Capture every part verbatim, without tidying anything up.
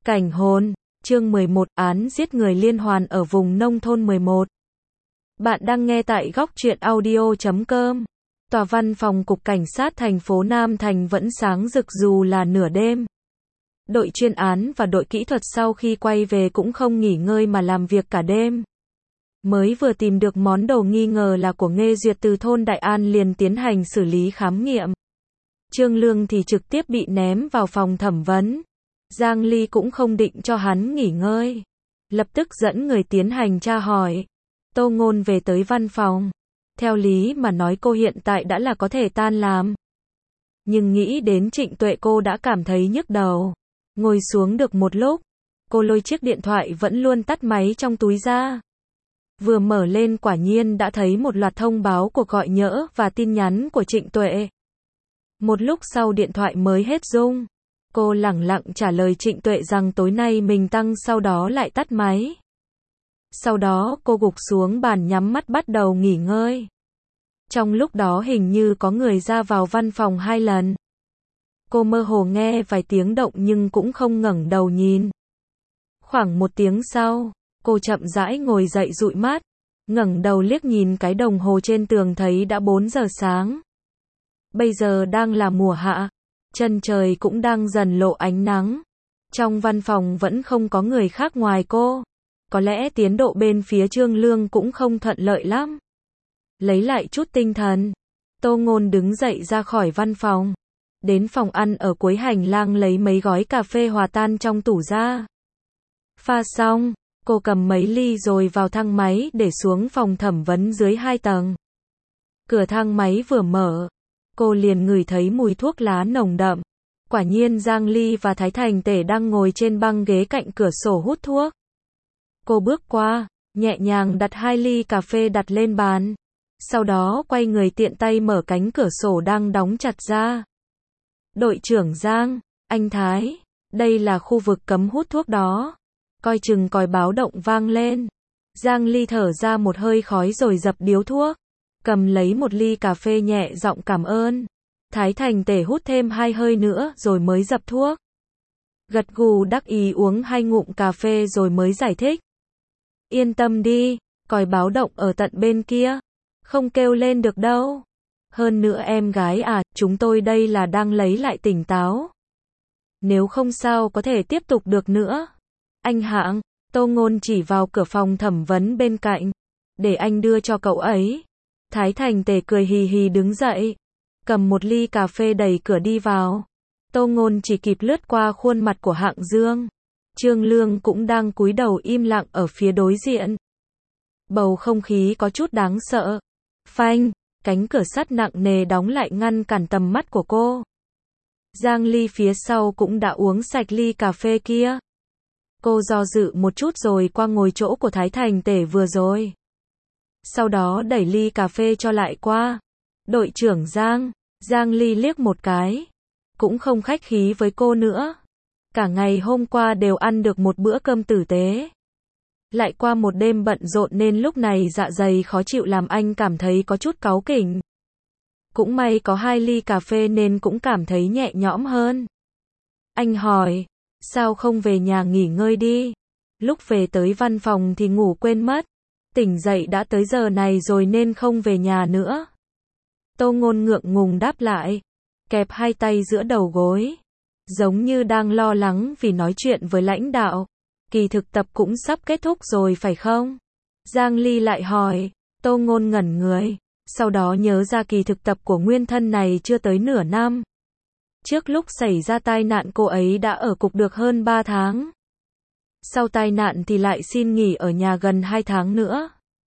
Cảnh hồn, chương mười một, án giết người liên hoàn ở vùng nông thôn mười một. Bạn đang nghe tại góc truyện audio chấm com. Tòa văn phòng Cục Cảnh sát thành phố Nam Thành vẫn sáng rực dù là nửa đêm. Đội chuyên án và đội kỹ thuật sau khi quay về cũng không nghỉ ngơi mà làm việc cả đêm. Mới vừa tìm được món đồ nghi ngờ là của Nghê Duyệt từ thôn Đại An liền tiến hành xử lý khám nghiệm. Trương Lương thì trực tiếp bị ném vào phòng thẩm vấn. Giang Ly cũng không định cho hắn nghỉ ngơi. Lập tức dẫn người tiến hành tra hỏi. Tô Ngôn về tới văn phòng. Theo lý mà nói cô hiện tại đã là có thể tan làm. Nhưng nghĩ đến Trịnh Tuệ cô đã cảm thấy nhức đầu. Ngồi xuống được một lúc. Cô lôi chiếc điện thoại vẫn luôn tắt máy trong túi ra. Vừa mở lên quả nhiên đã thấy một loạt thông báo cuộc gọi nhỡ và tin nhắn của Trịnh Tuệ. Một lúc sau điện thoại mới hết rung. Cô lẳng lặng trả lời Trịnh Tuệ rằng tối nay mình tăng sau đó lại tắt máy. Sau đó cô gục xuống bàn nhắm mắt bắt đầu nghỉ ngơi. Trong lúc đó hình như có người ra vào văn phòng hai lần. Cô mơ hồ nghe vài tiếng động nhưng cũng không ngẩng đầu nhìn. Khoảng một tiếng sau, cô chậm rãi ngồi dậy dụi mắt, ngẩng đầu liếc nhìn cái đồng hồ trên tường thấy đã bốn giờ sáng. Bây giờ đang là mùa hạ. Chân trời cũng đang dần lộ ánh nắng. Trong văn phòng vẫn không có người khác ngoài cô. Có lẽ tiến độ bên phía Trương Lương cũng không thuận lợi lắm. Lấy lại chút tinh thần, Tô Ngôn đứng dậy ra khỏi văn phòng. Đến phòng ăn ở cuối hành lang lấy mấy gói cà phê hòa tan trong tủ ra. Pha xong, cô cầm mấy ly rồi vào thang máy để xuống phòng thẩm vấn dưới hai tầng. Cửa thang máy vừa mở, cô liền ngửi thấy mùi thuốc lá nồng đậm. Quả nhiên Giang Ly và Thái Thành Tể đang ngồi trên băng ghế cạnh cửa sổ hút thuốc. Cô bước qua, nhẹ nhàng đặt hai ly cà phê đặt lên bàn. Sau đó quay người tiện tay mở cánh cửa sổ đang đóng chặt ra. Đội trưởng Giang, anh Thái, đây là khu vực cấm hút thuốc đó. Coi chừng còi báo động vang lên. Giang Ly thở ra một hơi khói rồi dập điếu thuốc. Cầm lấy một ly cà phê nhẹ giọng cảm ơn. Thái Thành Tể hút thêm hai hơi nữa rồi mới dập thuốc. Gật gù đắc ý uống hai ngụm cà phê rồi mới giải thích. Yên tâm đi, còi báo động ở tận bên kia. Không kêu lên được đâu. Hơn nữa em gái à, chúng tôi đây là đang lấy lại tỉnh táo. Nếu không sao có thể tiếp tục được nữa. Anh Hạng, Tô Ngôn chỉ vào cửa phòng thẩm vấn bên cạnh. Để anh đưa cho cậu ấy. Thái Thành Tể cười hì hì đứng dậy. Cầm một ly cà phê đẩy cửa đi vào. Tô Ngôn chỉ kịp lướt qua khuôn mặt của Hạng Dương. Trương Lương cũng đang cúi đầu im lặng ở phía đối diện. Bầu không khí có chút đáng sợ. Phanh, cánh cửa sắt nặng nề đóng lại ngăn cản tầm mắt của cô. Giang Ly phía sau cũng đã uống sạch ly cà phê kia. Cô do dự một chút rồi qua ngồi chỗ của Thái Thành Tể vừa rồi. Sau đó đẩy ly cà phê cho lại qua. Đội trưởng Giang, Giang Ly liếc một cái. Cũng không khách khí với cô nữa. Cả ngày hôm qua đều ăn được một bữa cơm tử tế. Lại qua một đêm bận rộn nên lúc này dạ dày khó chịu làm anh cảm thấy có chút cáu kỉnh. Cũng may có hai ly cà phê nên cũng cảm thấy nhẹ nhõm hơn. Anh hỏi, sao không về nhà nghỉ ngơi đi? Lúc về tới văn phòng thì ngủ quên mất. Tỉnh dậy đã tới giờ này rồi nên không về nhà nữa. Tô Ngôn ngượng ngùng đáp lại. Kẹp hai tay giữa đầu gối. Giống như đang lo lắng vì nói chuyện với lãnh đạo. Kỳ thực tập cũng sắp kết thúc rồi phải không? Giang Ly lại hỏi. Tô Ngôn ngẩn người. Sau đó nhớ ra kỳ thực tập của nguyên thân này chưa tới nửa năm. Trước lúc xảy ra tai nạn cô ấy đã ở cục được hơn ba tháng. Sau tai nạn thì lại xin nghỉ ở nhà gần hai tháng nữa.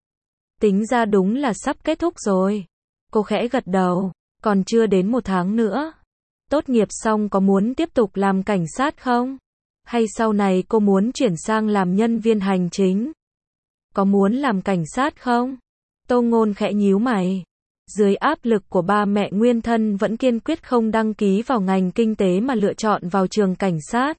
Tính ra đúng là sắp kết thúc rồi. Cô khẽ gật đầu. Còn chưa đến một tháng nữa. Tốt nghiệp xong có muốn tiếp tục làm cảnh sát không? Hay sau này cô muốn chuyển sang làm nhân viên hành chính? Có muốn làm cảnh sát không? Tô Ngôn khẽ nhíu mày. Dưới áp lực của ba mẹ nguyên thân vẫn kiên quyết không đăng ký vào ngành kinh tế mà lựa chọn vào trường cảnh sát.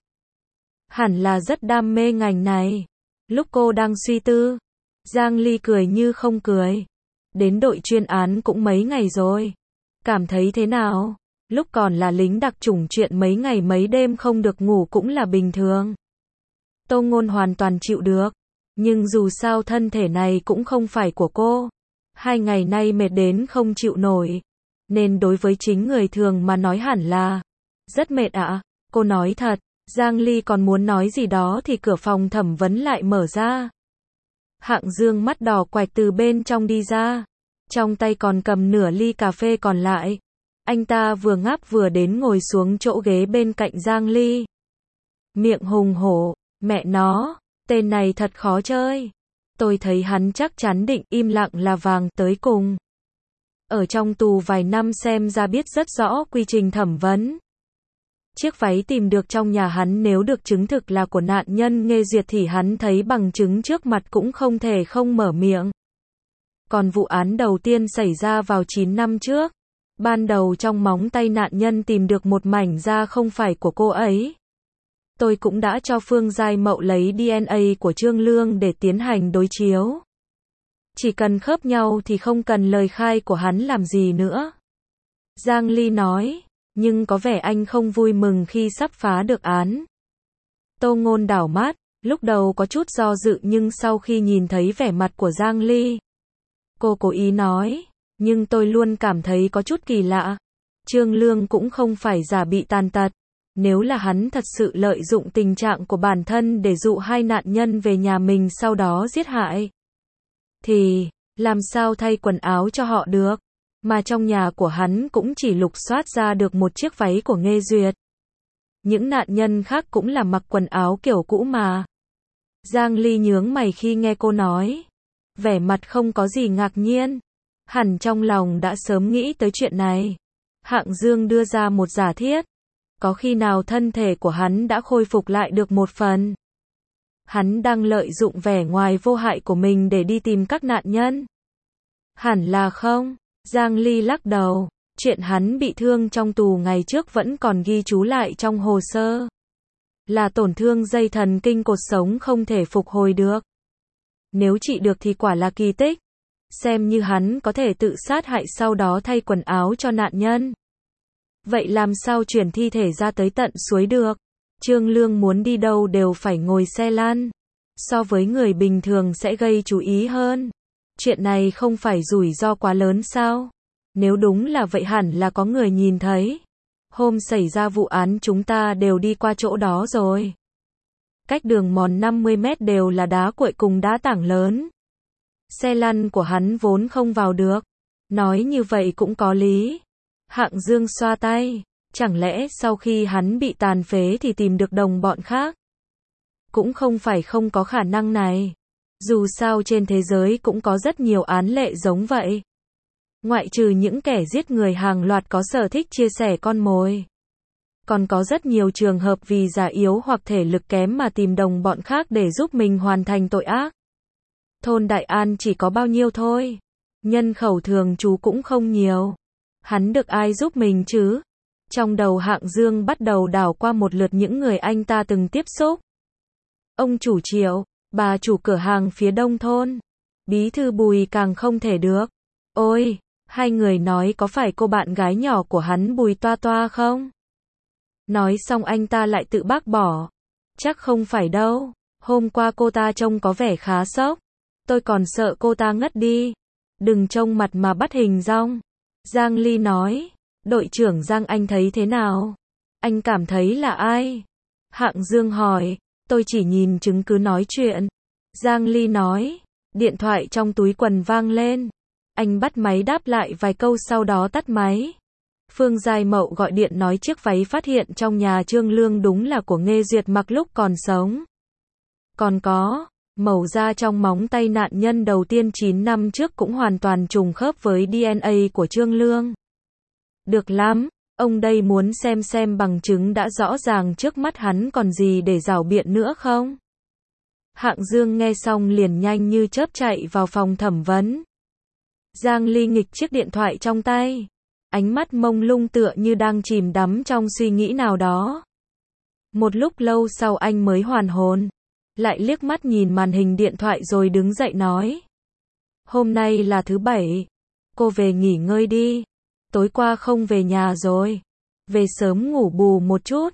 Hẳn là rất đam mê ngành này. Lúc cô đang suy tư, Giang Ly cười như không cười. Đến đội chuyên án cũng mấy ngày rồi. Cảm thấy thế nào? Lúc còn là lính đặc chủng chuyện mấy ngày mấy đêm không được ngủ cũng là bình thường. Tô Ngôn hoàn toàn chịu được. Nhưng dù sao thân thể này cũng không phải của cô. Hai ngày nay mệt đến không chịu nổi. Nên đối với chính người thường mà nói hẳn là rất mệt ạ. À? Cô nói thật. Giang Ly còn muốn nói gì đó thì cửa phòng thẩm vấn lại mở ra. Hạng Dương mắt đỏ quạch từ bên trong đi ra. Trong tay còn cầm nửa ly cà phê còn lại. Anh ta vừa ngáp vừa đến ngồi xuống chỗ ghế bên cạnh Giang Ly. Miệng hùng hổ, mẹ nó, tên này thật khó chơi. Tôi thấy hắn chắc chắn định im lặng là vàng tới cùng. Ở trong tù vài năm xem ra biết rất rõ quy trình thẩm vấn. Chiếc váy tìm được trong nhà hắn nếu được chứng thực là của nạn nhân Nghê Duyệt thì hắn thấy bằng chứng trước mặt cũng không thể không mở miệng. Còn vụ án đầu tiên xảy ra vào chín năm trước. Ban đầu trong móng tay nạn nhân tìm được một mảnh da không phải của cô ấy. Tôi cũng đã cho Phương Giai Mậu lấy đê en a của Trương Lương để tiến hành đối chiếu. Chỉ cần khớp nhau thì không cần lời khai của hắn làm gì nữa. Giang Ly nói, nhưng có vẻ anh không vui mừng khi sắp phá được án. Tô Ngôn đảo mắt, lúc đầu có chút do dự nhưng sau khi nhìn thấy vẻ mặt của Giang Ly, cô cố ý nói, nhưng tôi luôn cảm thấy có chút kỳ lạ. Trương Lương cũng không phải giả bị tàn tật. Nếu là hắn thật sự lợi dụng tình trạng của bản thân để dụ hai nạn nhân về nhà mình sau đó giết hại, thì làm sao thay quần áo cho họ được? Mà trong nhà của hắn cũng chỉ lục soát ra được một chiếc váy của Nghê Duyệt. Những nạn nhân khác cũng là mặc quần áo kiểu cũ mà. Giang Ly nhướng mày khi nghe cô nói. Vẻ mặt không có gì ngạc nhiên. Hẳn trong lòng đã sớm nghĩ tới chuyện này. Hạng Dương đưa ra một giả thiết. Có khi nào thân thể của hắn đã khôi phục lại được một phần? Hắn đang lợi dụng vẻ ngoài vô hại của mình để đi tìm các nạn nhân? Hẳn là không. Giang Ly lắc đầu. Chuyện hắn bị thương trong tù ngày trước vẫn còn ghi chú lại trong hồ sơ. Là tổn thương dây thần kinh cột sống không thể phục hồi được. Nếu trị được thì quả là kỳ tích. Xem như hắn có thể tự sát hại sau đó thay quần áo cho nạn nhân. Vậy làm sao chuyển thi thể ra tới tận suối được? Trương Lương muốn đi đâu đều phải ngồi xe lăn. So với người bình thường sẽ gây chú ý hơn. Chuyện này không phải rủi ro quá lớn sao? Nếu đúng là vậy hẳn là có người nhìn thấy. Hôm xảy ra vụ án chúng ta đều đi qua chỗ đó rồi. Cách đường mòn năm mươi mét đều là đá cuội cùng đá tảng lớn. Xe lăn của hắn vốn không vào được. Nói như vậy cũng có lý. Hạng Dương xoa tay. Chẳng lẽ sau khi hắn bị tàn phế thì tìm được đồng bọn khác? Cũng không phải không có khả năng này. Dù sao trên thế giới cũng có rất nhiều án lệ giống vậy. Ngoại trừ những kẻ giết người hàng loạt có sở thích chia sẻ con mồi. Còn có rất nhiều trường hợp vì già yếu hoặc thể lực kém mà tìm đồng bọn khác để giúp mình hoàn thành tội ác. Thôn Đại An chỉ có bao nhiêu thôi. Nhân khẩu thường trú cũng không nhiều. Hắn được ai giúp mình chứ? Trong đầu Hạng Dương bắt đầu đảo qua một lượt những người anh ta từng tiếp xúc. Ông chủ Triệu, bà chủ cửa hàng phía đông thôn, bí thư Bùi càng không thể được. Ôi, hai người nói có phải cô bạn gái nhỏ của hắn Bùi Toa Toa không? Nói xong anh ta lại tự bác bỏ. Chắc không phải đâu, hôm qua cô ta trông có vẻ khá sốc. Tôi còn sợ cô ta ngất đi. Đừng trông mặt mà bắt hình dong. Giang Ly nói, đội trưởng Giang anh thấy thế nào? Anh cảm thấy là ai? Hạng Dương hỏi, tôi chỉ nhìn chứng cứ nói chuyện. Giang Ly nói, điện thoại trong túi quần vang lên. Anh bắt máy đáp lại vài câu sau đó tắt máy. Phương Giai Mậu gọi điện nói chiếc váy phát hiện trong nhà Trương Lương đúng là của Nghê Duyệt mặc lúc còn sống. Còn có, màu da trong móng tay nạn nhân đầu tiên chín năm trước cũng hoàn toàn trùng khớp với đê en a của Trương Lương. Được lắm, ông đây muốn xem xem bằng chứng đã rõ ràng trước mắt hắn còn gì để rảo biện nữa không? Hạng Dương nghe xong liền nhanh như chớp chạy vào phòng thẩm vấn. Giang Ly nghịch chiếc điện thoại trong tay. Ánh mắt mông lung tựa như đang chìm đắm trong suy nghĩ nào đó. Một lúc lâu sau anh mới hoàn hồn. Lại liếc mắt nhìn màn hình điện thoại rồi đứng dậy nói. Hôm nay là thứ bảy. Cô về nghỉ ngơi đi. Tối qua không về nhà rồi. Về sớm ngủ bù một chút.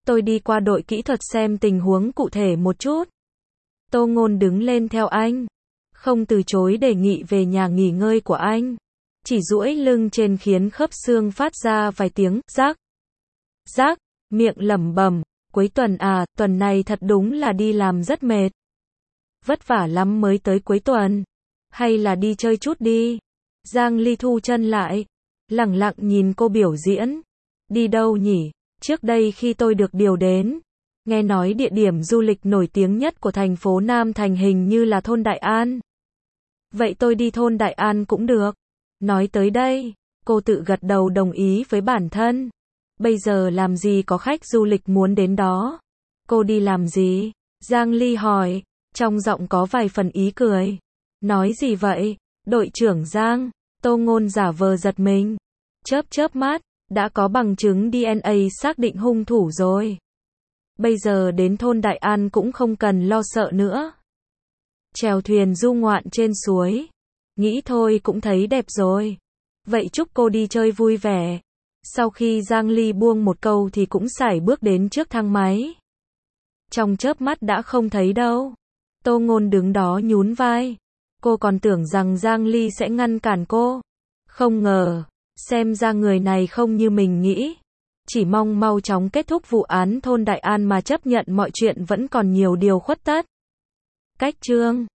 Tôi đi qua đội kỹ thuật xem tình huống cụ thể một chút. Tô Ngôn đứng lên theo anh. Không từ chối đề nghị về nhà nghỉ ngơi của anh. Chỉ duỗi lưng trên khiến khớp xương phát ra vài tiếng rác. Rác, miệng lẩm bẩm, cuối tuần à, tuần này thật đúng là đi làm rất mệt. Vất vả lắm mới tới cuối tuần. Hay là đi chơi chút đi. Giang Ly thu chân lại. Lẳng lặng nhìn cô biểu diễn. Đi đâu nhỉ? Trước đây khi tôi được điều đến, nghe nói địa điểm du lịch nổi tiếng nhất của thành phố Nam Thành hình như là thôn Đại An. Vậy tôi đi thôn Đại An cũng được. Nói tới đây, cô tự gật đầu đồng ý với bản thân. Bây giờ làm gì có khách du lịch muốn đến đó? Cô đi làm gì? Giang Ly hỏi, trong giọng có vài phần ý cười. Nói gì vậy? Đội trưởng Giang, Tô Ngôn giả vờ giật mình. Chớp chớp mắt, đã có bằng chứng đê en a xác định hung thủ rồi. Bây giờ đến thôn Đại An cũng không cần lo sợ nữa. Chèo thuyền du ngoạn trên suối. Nghĩ thôi cũng thấy đẹp rồi. Vậy chúc cô đi chơi vui vẻ. Sau khi Giang Ly buông một câu thì cũng sải bước đến trước thang máy. Trong chớp mắt đã không thấy đâu. Tô Ngôn đứng đó nhún vai. Cô còn tưởng rằng Giang Ly sẽ ngăn cản cô. Không ngờ, xem ra người này không như mình nghĩ. Chỉ mong mau chóng kết thúc vụ án thôn Đại An mà chấp nhận mọi chuyện vẫn còn nhiều điều khuất tất. Cách chương